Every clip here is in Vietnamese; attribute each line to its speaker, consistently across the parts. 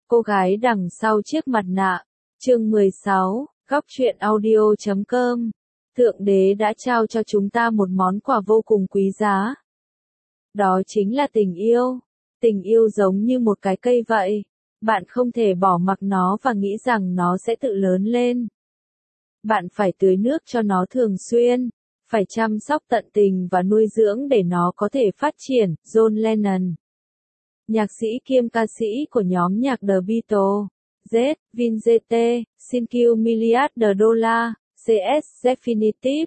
Speaker 1: Cô gái đằng sau chiếc mặt nạ. Chương 16, góc truyện audio.com. Thượng đế đã trao cho chúng ta một món quà vô cùng quý giá. Đó chính là tình yêu. Tình yêu giống như một cái cây vậy. Bạn không thể bỏ mặc nó và nghĩ rằng nó sẽ tự lớn lên. Bạn phải tưới nước cho nó thường xuyên, phải chăm sóc tận tình và nuôi dưỡng để nó có thể phát triển. John Lennon, nhạc sĩ kiêm ca sĩ của nhóm nhạc The Beatles. Z, Vin GT, xin kill milliard $, CS Definitive,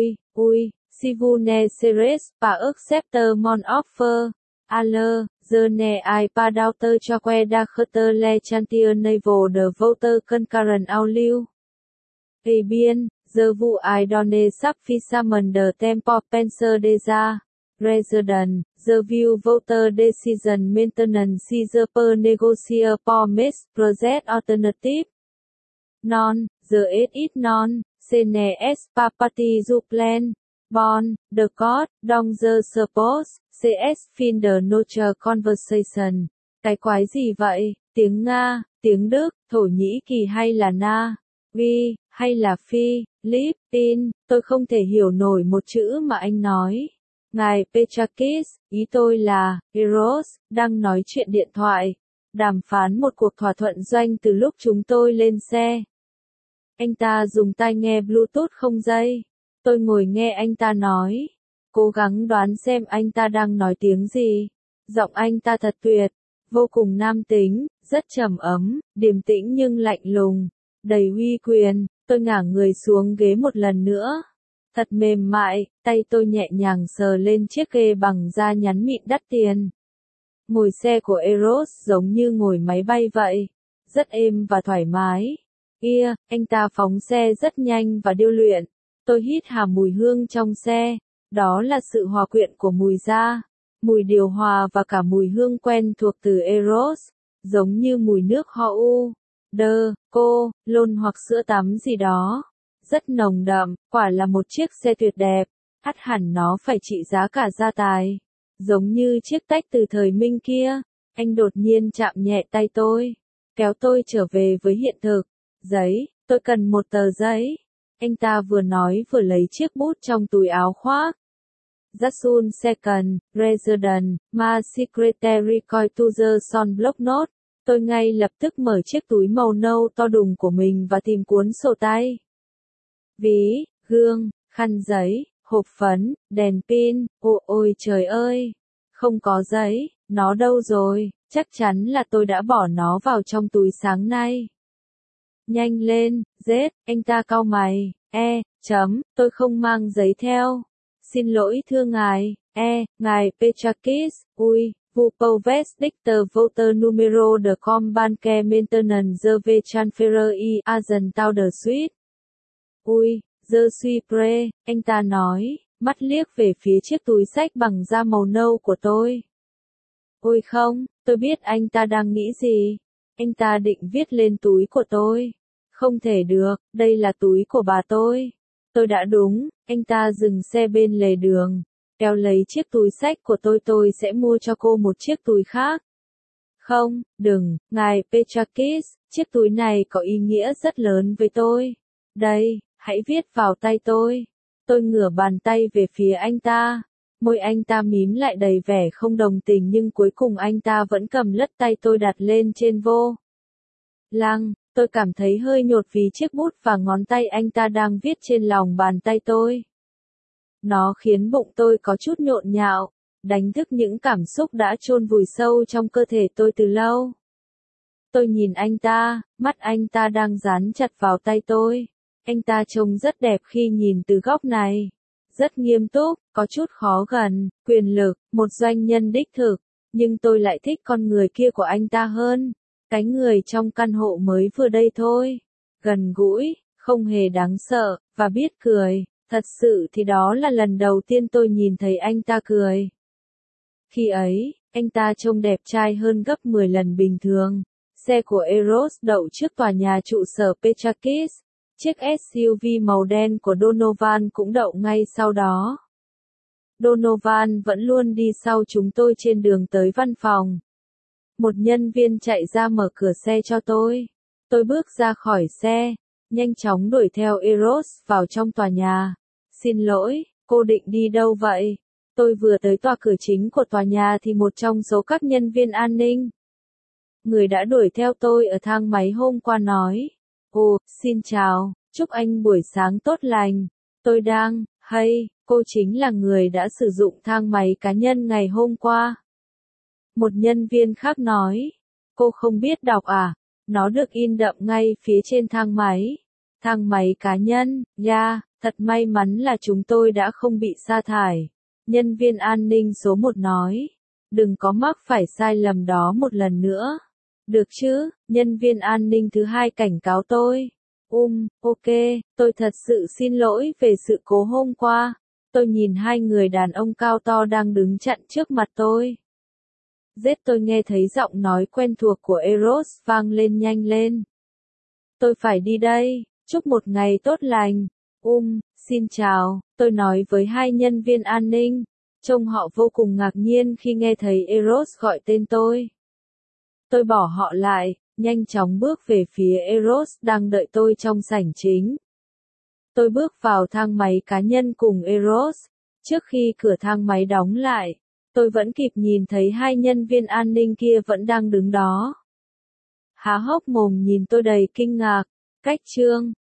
Speaker 1: si vous ne serez pas accepter mon offer, alors, je n'ai pas d'autre choix que les chantiers naval de votre concurrent au lieu. Eh bien, je vous ai donné suffisamment de temps pour penser déjà. Resident, the view voter decision maintenance si the per negotiate for mes project alternative. Non, the is non, ce n'est pas partie du plan. Bon, the code, dans the suppose, CS fin de notre conversation. Cái quái gì vậy? Tiếng Nga, tiếng Đức, Thổ Nhĩ Kỳ hay là Na? Vi, hay là Phi, Lip, Tin, tôi không thể hiểu nổi một chữ mà anh nói. Ngài Petrakis, ý tôi là, Eros, đang nói chuyện điện thoại, đàm phán một cuộc thỏa thuận doanh từ lúc chúng tôi lên xe. Anh ta dùng tai nghe Bluetooth không dây. Tôi ngồi nghe anh ta nói, cố gắng đoán xem anh ta đang nói tiếng gì. Giọng anh ta thật tuyệt, vô cùng nam tính, rất trầm ấm, điềm tĩnh nhưng lạnh lùng, đầy uy quyền. Tôi ngả người xuống ghế một lần nữa. Thật mềm mại, tay tôi nhẹ nhàng sờ lên chiếc ghế bằng da nhắn mịn đắt tiền. Ngồi xe của Eros giống như ngồi máy bay vậy, rất êm và thoải mái. Anh ta phóng xe rất nhanh và điêu luyện. Tôi hít hà mùi hương trong xe, đó là sự hòa quyện của mùi da, mùi điều hòa và cả mùi hương quen thuộc từ Eros, giống như mùi nước hoa cô, lôn hoặc sữa tắm gì đó. Rất nồng đậm, quả là một chiếc xe tuyệt đẹp, hẳn nó phải trị giá cả gia tài. Giống như chiếc tách từ thời Minh kia, anh đột nhiên chạm nhẹ tay tôi, kéo tôi trở về với hiện thực. Giấy, tôi cần một tờ giấy. Anh ta vừa nói vừa lấy chiếc bút trong túi áo khoác. Just one second, Resident, my secretary coi to the son block note. Tôi ngay lập tức mở chiếc túi màu nâu to đùng của mình và tìm cuốn sổ tay. Ví, gương, khăn giấy, hộp phấn, đèn pin, ôi trời ơi, không có giấy, nó đâu rồi, chắc chắn là tôi đã bỏ nó vào trong túi sáng nay. Nhanh lên, Z, anh ta cau mày, tôi không mang giấy theo. Xin lỗi thưa ngài, ngài Petrakis, vous pouvez dicter votre numéro de compte maintenant je vais transférer y agent tout de suite. Je suis prêt, anh ta nói, mắt liếc về phía chiếc túi xách bằng da màu nâu của tôi. Ôi không, tôi biết anh ta đang nghĩ gì. Anh ta định viết lên túi của tôi. Không thể được, đây là túi của bà tôi. Tôi đã đúng, anh ta dừng xe bên lề đường, kéo lấy chiếc túi xách của tôi sẽ mua cho cô một chiếc túi khác. Không, đừng, ngài Petrakis, chiếc túi này có ý nghĩa rất lớn với tôi. Đây, hãy viết vào tay tôi. Tôi ngửa bàn tay về phía anh ta. Môi anh ta mím lại đầy vẻ không đồng tình nhưng cuối cùng anh ta vẫn cầm lất tay tôi đặt lên trên vô lăng. Tôi cảm thấy hơi nhột vì chiếc bút và ngón tay anh ta đang viết trên lòng bàn tay tôi. Nó khiến bụng tôi có chút nhộn nhạo, đánh thức những cảm xúc đã chôn vùi sâu trong cơ thể tôi từ lâu. Tôi nhìn anh ta, mắt anh ta đang dán chặt vào tay tôi. Anh ta trông rất đẹp khi nhìn từ góc này. Rất nghiêm túc, có chút khó gần, quyền lực, một doanh nhân đích thực. Nhưng tôi lại thích con người kia của anh ta hơn. Cái người trong căn hộ mới vừa đây thôi. Gần gũi, không hề đáng sợ, và biết cười. Thật sự thì đó là lần đầu tiên tôi nhìn thấy anh ta cười. Khi ấy, anh ta trông đẹp trai hơn gấp 10 lần bình thường. Xe của Eros đậu trước tòa nhà trụ sở Petrakis. Chiếc SUV màu đen của Donovan cũng đậu ngay sau đó. Donovan vẫn luôn đi sau chúng tôi trên đường tới văn phòng. Một nhân viên chạy ra mở cửa xe cho tôi. Tôi bước ra khỏi xe, nhanh chóng đuổi theo Eros vào trong tòa nhà. Xin lỗi, cô định đi đâu vậy? Tôi vừa tới tòa cửa chính của tòa nhà thì một trong số các nhân viên an ninh, người đã đuổi theo tôi ở thang máy hôm qua nói. Ồ, xin chào, chúc anh buổi sáng tốt lành. Tôi đang, hay, cô chính là người đã sử dụng thang máy cá nhân ngày hôm qua. Một nhân viên khác nói. Cô không biết đọc à? Nó được in đậm ngay phía trên thang máy. Thang máy cá nhân, thật may mắn là chúng tôi đã không bị sa thải. Nhân viên an ninh số 1 nói. Đừng có mắc phải sai lầm đó một lần nữa. Được chứ, nhân viên an ninh thứ 2 cảnh cáo tôi. Ok, tôi thật sự xin lỗi về sự cố hôm qua. Tôi nhìn hai người đàn ông cao to đang đứng chặn trước mặt tôi. Tôi nghe thấy giọng nói quen thuộc của Eros vang lên nhanh lên. Tôi phải đi đây, chúc một ngày tốt lành. Xin chào, tôi nói với hai nhân viên an ninh. Trông họ vô cùng ngạc nhiên khi nghe thấy Eros gọi tên tôi. Tôi bỏ họ lại, nhanh chóng bước về phía Eros đang đợi tôi trong sảnh chính. Tôi bước vào thang máy cá nhân cùng Eros. Trước khi cửa thang máy đóng lại, tôi vẫn kịp nhìn thấy hai nhân viên an ninh kia vẫn đang đứng đó. Há hốc mồm nhìn tôi đầy kinh ngạc. Cách chương